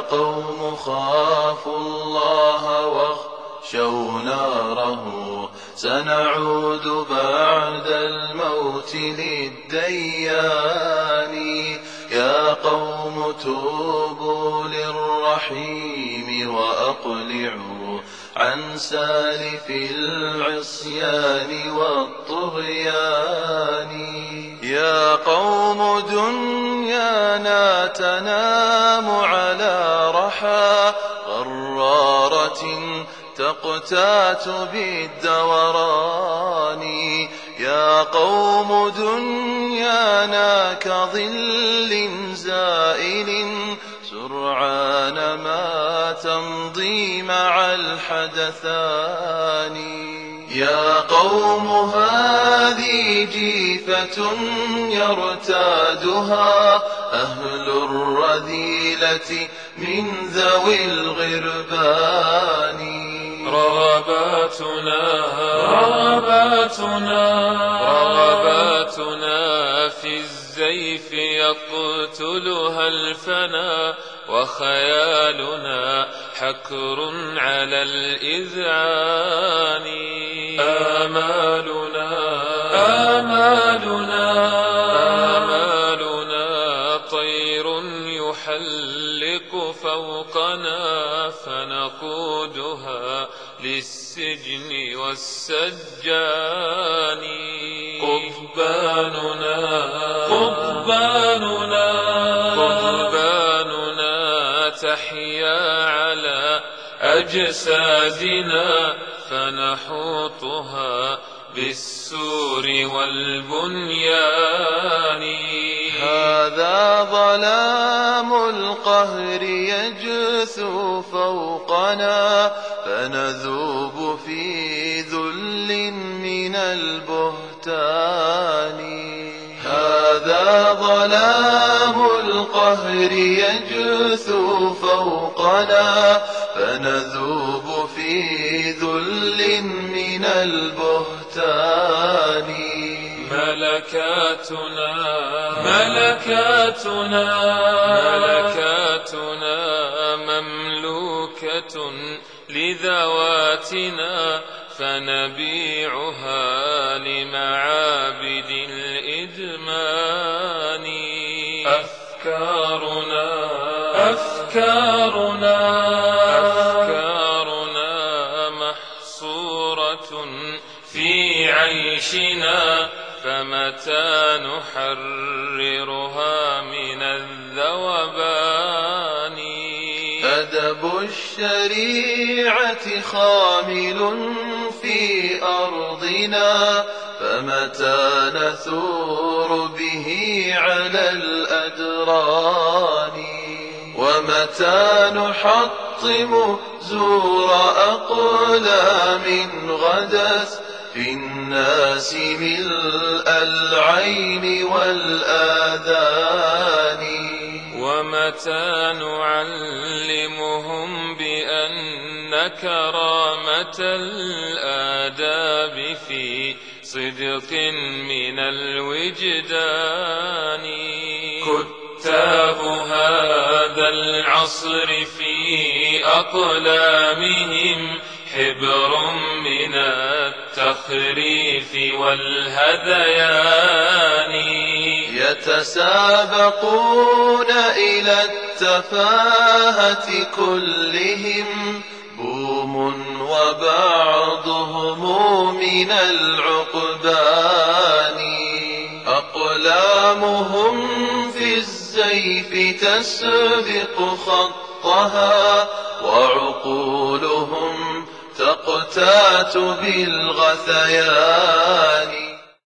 قوم خافوا الله واخشوا ناره، سنعود بعد الموت للديان. يا قوم توبوا للرحيم وأقلعوا عن سالف العصيان والطغيان. يا قوم دنيانا تنام على رحى غرارة تقتات بالدوران. يا قوم دنيانا كظل زائل سرعان ما تمضي مع الحدثان. يا قوم هذه جيفة يرتادها أهل الرذيلة من ذوي الغربان. رغباتنا في الزيف يقتلها الفنا، وخيالنا حكر على الإذعان. آمالنا طير يحلق فوقنا، فنقودها للسجن والسجان. قضباننا تحيا على أجسادنا، فنحوطها بالسور والبنيان. هذا ظلام القهر يجثو فوقنا، فنذوب في ذل من البهتان. هذا ظلام القهر يجثو فوقنا، فنذوب في ذل من البهتان. ملكاتنا مملوكة لذواتنا، فنبيعها لمعابد الإدمان. أفكارنا محصورة في عيشنا، فمتى نحررها من الذوبان. أدب الشريعة خامل في أرضنا، فمتى نثور به على الأدران. ومتى نحطم زور أقلام غدت في الناس ملء العين والآذان. ومتى نعلمهم بأن كرامة الآداب في صدق من الوجدان. كتاب هذا العصر في أقلامهم حبر من التخريف والهذيان. يتسابقون إلى التفاهة كلهم بوم وبعضهم من العقبان. أقلامهم في الزيف تسبق خطها، وعقولهم تقتات بالغثيان.